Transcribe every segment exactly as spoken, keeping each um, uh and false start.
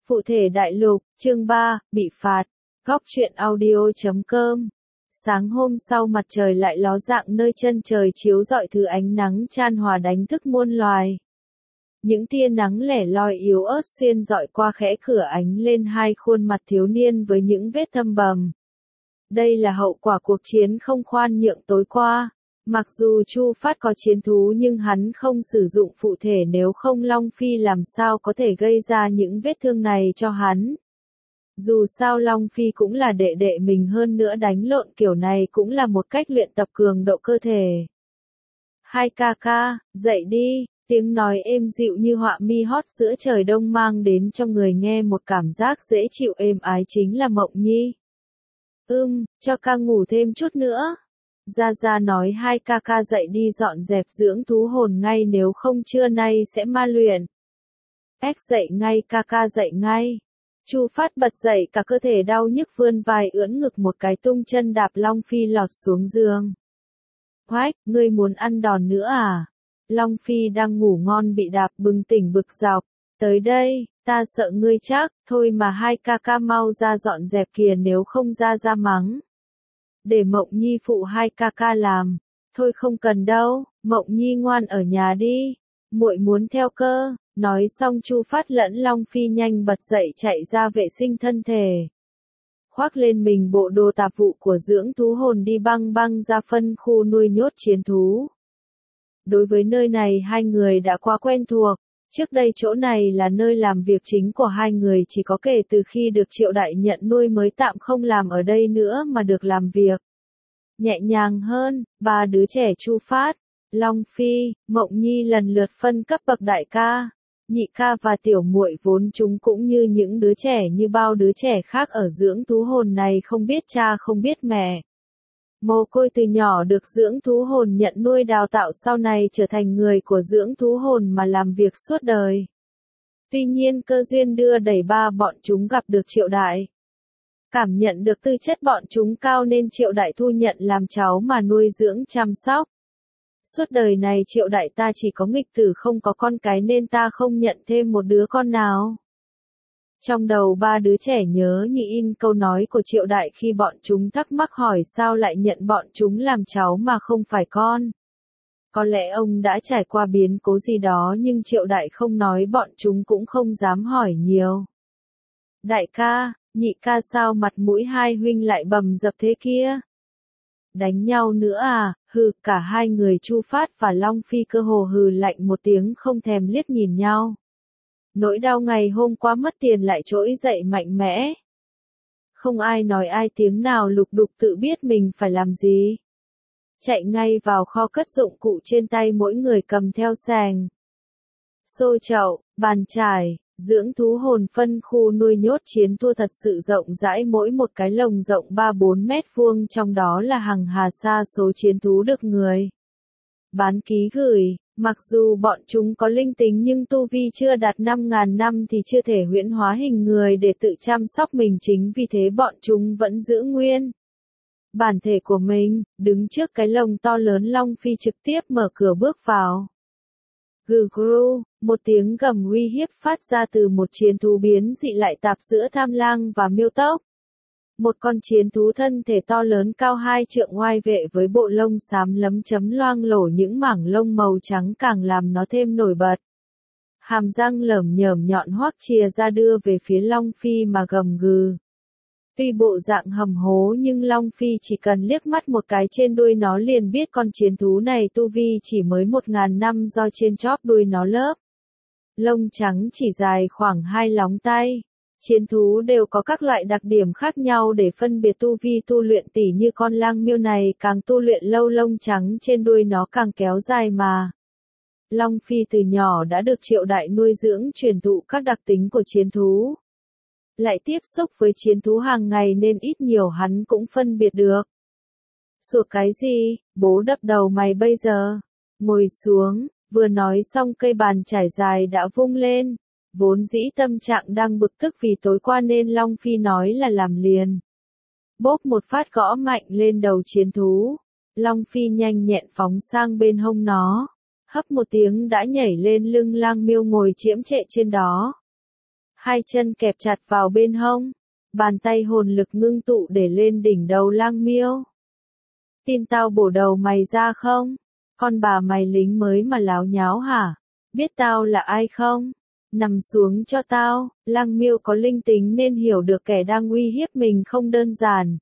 Phụ thể đại lục, chương ba, bị phạt. Góc truyện audio chấm com. Sáng hôm sau mặt trời lại ló dạng nơi chân trời chiếu rọi thứ ánh nắng chan hòa đánh thức muôn loài. Những tia nắng lẻ loi yếu ớt xuyên rọi qua khẽ cửa ánh lên hai khuôn mặt thiếu niên với những vết thâm bầm. Đây là hậu quả cuộc chiến không khoan nhượng tối qua. Mặc dù Chu Phát có chiến thú nhưng hắn không sử dụng phụ thể, nếu không Long Phi làm sao có thể gây ra những vết thương này cho hắn. Dù sao Long Phi cũng là đệ đệ mình, hơn nữa đánh lộn kiểu này cũng là một cách luyện tập cường độ cơ thể. Hai ca ca, dậy đi, tiếng nói êm dịu như họa mi hót giữa trời đông mang đến cho người nghe một cảm giác dễ chịu êm ái, chính là Mộng Nhi. Ưm, cho ca ngủ thêm chút nữa. Gia Gia nói hai ca ca dậy đi dọn dẹp dưỡng thú hồn ngay, nếu không trưa nay sẽ ma luyện. Ếch dậy ngay ca ca, dậy ngay. Chu Phát bật dậy, cả cơ thể đau nhức vươn vai ưỡn ngực một cái tung chân đạp Long Phi lọt xuống giường. Hoách, ngươi muốn ăn đòn nữa à? Long Phi đang ngủ ngon bị đạp bừng tỉnh bực dọc. Tới đây, ta sợ ngươi chắc, thôi mà hai ca ca mau ra dọn dẹp kìa, nếu không Gia Gia mắng. Để Mộng Nhi phụ hai ca ca làm. Thôi không cần đâu, Mộng Nhi ngoan ở nhà đi. Muội muốn theo cơ. Nói xong Chu Phát lẫn Long Phi nhanh bật dậy chạy ra vệ sinh thân thể. Khoác lên mình bộ đồ tạp vụ của dưỡng thú hồn đi băng băng ra phân khu nuôi nhốt chiến thú. Đối với nơi này hai người đã quá quen thuộc. Trước đây chỗ này là nơi làm việc chính của hai người, chỉ có kể từ khi được Triệu Đại nhận nuôi mới tạm không làm ở đây nữa mà được làm việc nhẹ nhàng hơn. Ba đứa trẻ Chu Phát, Long Phi, Mộng Nhi lần lượt phân cấp bậc đại ca, nhị ca và tiểu muội, vốn chúng cũng như những đứa trẻ như bao đứa trẻ khác ở dưỡng thú hồn này, không biết cha không biết mẹ. Mồ côi từ nhỏ được dưỡng thú hồn nhận nuôi đào tạo, sau này trở thành người của dưỡng thú hồn mà làm việc suốt đời. Tuy nhiên cơ duyên đưa đẩy ba bọn chúng gặp được Triệu Đại. Cảm nhận được tư chất bọn chúng cao nên Triệu Đại thu nhận làm cháu mà nuôi dưỡng chăm sóc. Suốt đời này Triệu Đại ta chỉ có nghịch tử không có con cái, nên ta không nhận thêm một đứa con nào. Trong đầu ba đứa trẻ nhớ như in câu nói của Triệu Đại khi bọn chúng thắc mắc hỏi sao lại nhận bọn chúng làm cháu mà không phải con. Có lẽ ông đã trải qua biến cố gì đó nhưng Triệu Đại không nói, bọn chúng cũng không dám hỏi nhiều. Đại ca, nhị ca, sao mặt mũi hai huynh lại bầm dập thế kia? Đánh nhau nữa à? Hừ, cả hai người Chu Phát và Long Phi cơ hồ hừ lạnh một tiếng, không thèm liếc nhìn nhau. Nỗi đau ngày hôm qua mất tiền lại trỗi dậy mạnh mẽ. Không ai nói ai tiếng nào, lục đục tự biết mình phải làm gì. Chạy ngay vào kho cất dụng cụ trên tay mỗi người cầm theo sàng, xô chậu, bàn chải. Dưỡng thú hồn phân khu nuôi nhốt chiến thua thật sự rộng rãi, mỗi một cái lồng rộng ba bốn mét vuông, trong đó là hàng hà sa số chiến thú được người bán ký gửi. Mặc dù bọn chúng có linh tính nhưng tu vi chưa đạt năm ngàn năm thì chưa thể huyễn hóa hình người để tự chăm sóc mình, chính vì thế bọn chúng vẫn giữ nguyên bản thể của mình. Đứng trước cái lồng to lớn, Long Phi trực tiếp mở cửa bước vào. Gừ gru, một tiếng gầm uy hiếp phát ra từ một chiến thú biến dị lại tạp giữa Tham Lang và Miêu Tốc. Một con chiến thú thân thể to lớn cao hai trượng oai vệ với bộ lông xám lấm chấm loang lổ những mảng lông màu trắng càng làm nó thêm nổi bật. Hàm răng lởm nhởm nhọn hoắt chìa ra đưa về phía Long Phi mà gầm gừ. Tuy bộ dạng hầm hố nhưng Long Phi chỉ cần liếc mắt một cái trên đuôi nó liền biết con chiến thú này tu vi chỉ mới một ngàn năm, do trên chóp đuôi nó lớp lông trắng chỉ dài khoảng hai lóng tay. Chiến thú đều có các loại đặc điểm khác nhau để phân biệt tu vi tu luyện, tỉ như con lang miêu này càng tu luyện lâu lông trắng trên đuôi nó càng kéo dài mà. Long Phi từ nhỏ đã được Triệu Đại nuôi dưỡng truyền thụ các đặc tính của chiến thú. Lại tiếp xúc với chiến thú hàng ngày nên ít nhiều hắn cũng phân biệt được. Sủa cái gì, bố đập đầu mày bây giờ. Ngồi xuống, vừa nói xong cây bàn trải dài đã vung lên. Vốn dĩ tâm trạng đang bực tức vì tối qua nên Long Phi nói là làm liền. Bốp một phát gõ mạnh lên đầu chiến thú. Long Phi nhanh nhẹn phóng sang bên hông nó. Hấp một tiếng đã nhảy lên lưng lang miêu ngồi chiếm trệ trên đó. hai chân kẹp chặt vào bên hông, bàn tay hồn lực ngưng tụ để lên đỉnh đầu Lang Miêu. Tin tao bổ đầu mày ra không? Con bà mày lính mới mà láo nháo hả? Biết tao là ai không? Nằm xuống cho tao. Lang Miêu có linh tính nên hiểu được kẻ đang uy hiếp mình không đơn giản.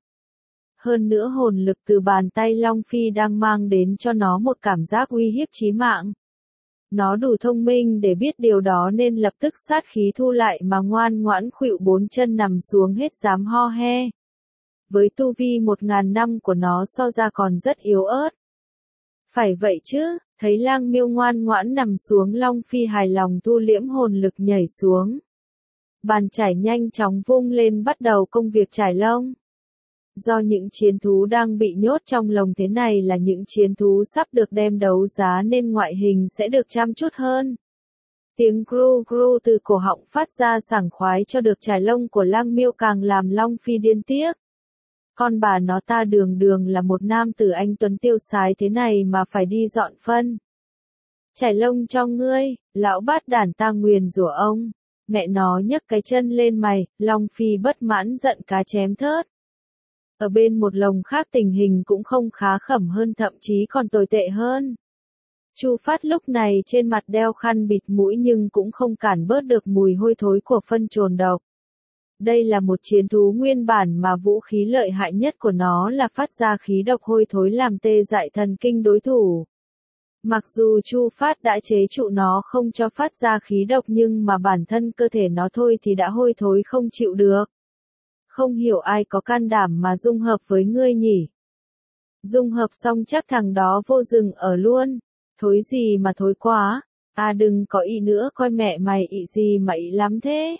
Hơn nữa hồn lực từ bàn tay Long Phi đang mang đến cho nó một cảm giác uy hiếp chí mạng. Nó đủ thông minh để biết điều đó nên lập tức sát khí thu lại mà ngoan ngoãn khuỵu bốn chân nằm xuống hết dám ho he. Với tu vi một ngàn năm của nó so ra còn rất yếu ớt. Phải vậy chứ, thấy Lang Miêu ngoan ngoãn nằm xuống, Long Phi hài lòng thu liễm hồn lực nhảy xuống. Bàn chải nhanh chóng vung lên bắt đầu công việc chải lông. Do những chiến thú đang bị nhốt trong lồng thế này là những chiến thú sắp được đem đấu giá nên ngoại hình sẽ được chăm chút hơn. Tiếng gru gru từ cổ họng phát ra sảng khoái cho được chải lông của Lang Miêu càng làm Long Phi điên tiếc. Con bà nó ta đường đường là một nam tử anh tuấn tiêu sái thế này mà phải đi dọn phân. Chải lông cho ngươi, lão bát đản ta nguyền rủa ông. Mẹ nó nhấc cái chân lên mày, Long Phi bất mãn giận cá chém thớt. Ở bên một lồng khác tình hình cũng không khá khẩm hơn, thậm chí còn tồi tệ hơn. Chu Phát lúc này trên mặt đeo khăn bịt mũi nhưng cũng không cản bớt được mùi hôi thối của phân trồn độc. Đây là một chiến thú nguyên bản mà vũ khí lợi hại nhất của nó là phát ra khí độc hôi thối làm tê dại thần kinh đối thủ. Mặc dù Chu Phát đã chế trụ nó không cho phát ra khí độc nhưng mà bản thân cơ thể nó thôi thì đã hôi thối không chịu được. Không hiểu ai có can đảm mà dung hợp với ngươi nhỉ. Dung hợp xong chắc thằng đó vô rừng ở luôn. Thối gì mà thối quá. À đừng có ý nữa, coi mẹ mày ị gì mà ị lắm thế.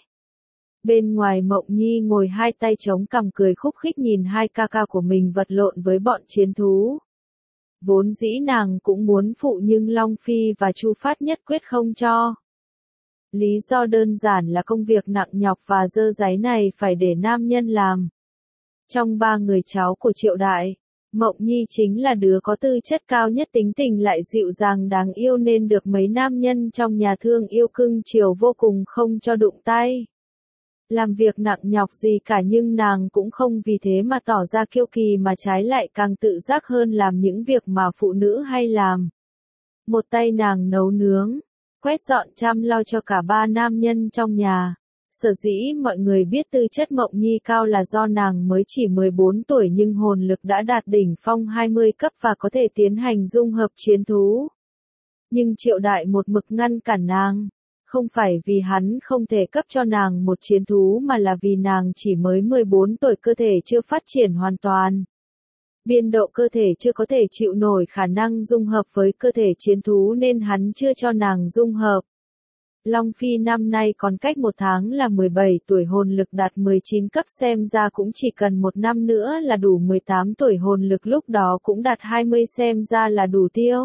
Bên ngoài Mộng Nhi ngồi hai tay chống cằm cười khúc khích nhìn hai ca ca của mình vật lộn với bọn chiến thú. Vốn dĩ nàng cũng muốn phụ nhưng Long Phi và Chu Phát nhất quyết không cho. Lý do đơn giản là công việc nặng nhọc và dơ dáy này phải để nam nhân làm. Trong ba người cháu của Triệu Đại, Mộng Nhi chính là đứa có tư chất cao nhất, tính tình lại dịu dàng đáng yêu nên được mấy nam nhân trong nhà thương yêu cưng chiều vô cùng không cho đụng tay. Làm việc nặng nhọc gì cả nhưng nàng cũng không vì thế mà tỏ ra kiêu kỳ mà trái lại càng tự giác hơn làm những việc mà phụ nữ hay làm. Một tay nàng nấu nướng, quét dọn chăm lo cho cả ba nam nhân trong nhà. Sở dĩ mọi người biết tư chất Mộng Nhi cao là do nàng mới chỉ mười bốn tuổi nhưng hồn lực đã đạt đỉnh phong hai mươi cấp và có thể tiến hành dung hợp chiến thú. Nhưng Triệu Đại một mực ngăn cản nàng. Không phải vì hắn không thể cấp cho nàng một chiến thú mà là vì nàng chỉ mới mười bốn tuổi, cơ thể chưa phát triển hoàn toàn. Biên độ cơ thể chưa có thể chịu nổi khả năng dung hợp với cơ thể chiến thú nên hắn chưa cho nàng dung hợp. Long Phi năm nay còn cách một tháng là mười bảy tuổi, hồn lực đạt mười chín cấp, xem ra cũng chỉ cần một năm nữa là đủ mười tám tuổi, hồn lực lúc đó cũng đạt hai mươi, xem ra là đủ tiêu.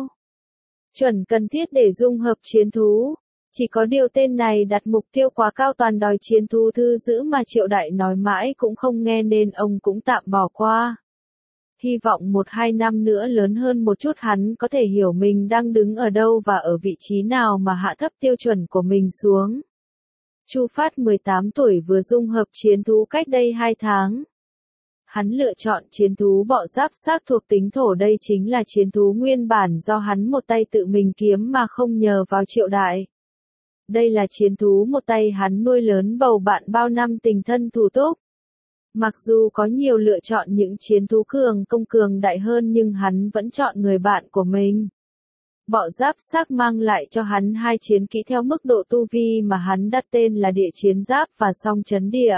Chuẩn cần thiết để dung hợp chiến thú. Chỉ có điều tên này đặt mục tiêu quá cao, toàn đòi chiến thú thư giữ mà Triệu Đại nói mãi cũng không nghe nên ông cũng tạm bỏ qua. Hy vọng một hai năm nữa lớn hơn một chút hắn có thể hiểu mình đang đứng ở đâu và ở vị trí nào mà hạ thấp tiêu chuẩn của mình xuống. Chu Phát mười tám tuổi vừa dung hợp chiến thú cách đây hai tháng. Hắn lựa chọn chiến thú bọ giáp xác thuộc tính thổ, đây chính là chiến thú nguyên bản do hắn một tay tự mình kiếm mà không nhờ vào Triệu Đại. Đây là chiến thú một tay hắn nuôi lớn bầu bạn bao năm tình thân thủ túc. Mặc dù có nhiều lựa chọn những chiến thú cường công cường đại hơn nhưng hắn vẫn chọn người bạn của mình. Bọ giáp xác mang lại cho hắn hai chiến kỹ theo mức độ tu vi mà hắn đặt tên là địa chiến giáp và song chấn địa.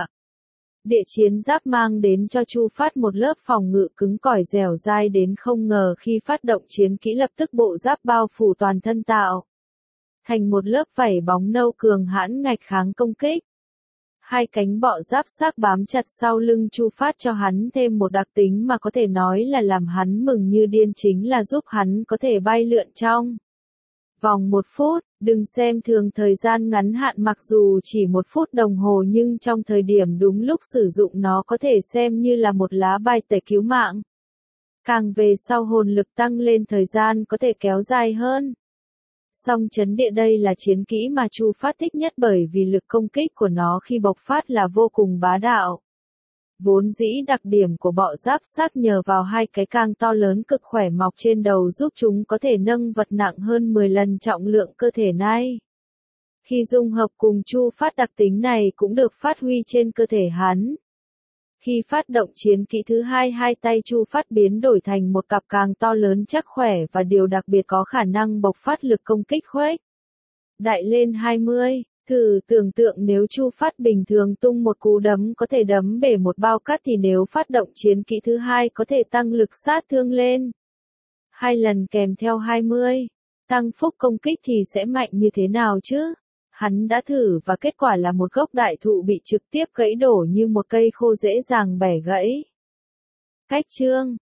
Địa chiến giáp mang đến cho Chu Phát một lớp phòng ngự cứng cỏi dẻo dai đến không ngờ, khi phát động chiến kỹ lập tức bộ giáp bao phủ toàn thân tạo thành một lớp vảy bóng nâu cường hãn ngạch kháng công kích. Hai cánh bọ giáp xác bám chặt sau lưng Chu Phát cho hắn thêm một đặc tính mà có thể nói là làm hắn mừng như điên, chính là giúp hắn có thể bay lượn trong vòng một phút. Đừng xem thường thời gian ngắn hạn, mặc dù chỉ một phút đồng hồ nhưng trong thời điểm đúng lúc sử dụng nó có thể xem như là một lá bài tẩy cứu mạng. Càng về sau hồn lực tăng lên, thời gian có thể kéo dài hơn. Song chấn địa đây là chiến kỹ mà Chu Phát thích nhất bởi vì lực công kích của nó khi bộc phát là vô cùng bá đạo. Vốn dĩ đặc điểm của bọ giáp xác nhờ vào hai cái càng to lớn cực khỏe mọc trên đầu giúp chúng có thể nâng vật nặng hơn mười lần trọng lượng cơ thể này. Khi dung hợp cùng Chu Phát đặc tính này cũng được phát huy trên cơ thể hắn. Khi phát động chiến kỹ thứ hai, hai tay Chu Phát biến đổi thành một cặp càng to lớn chắc khỏe và điều đặc biệt có khả năng bộc phát lực công kích khuếch đại lên hai mươi. Thử tưởng tượng nếu Chu Phát bình thường tung một cú đấm có thể đấm bể một bao cát thì nếu phát động chiến kỹ thứ hai có thể tăng lực sát thương lên hai lần kèm theo hai mươi. Tăng phúc công kích thì sẽ mạnh như thế nào chứ? Hắn đã thử và kết quả là một gốc đại thụ bị trực tiếp gãy đổ như một cây khô dễ dàng bẻ gãy. Cách chương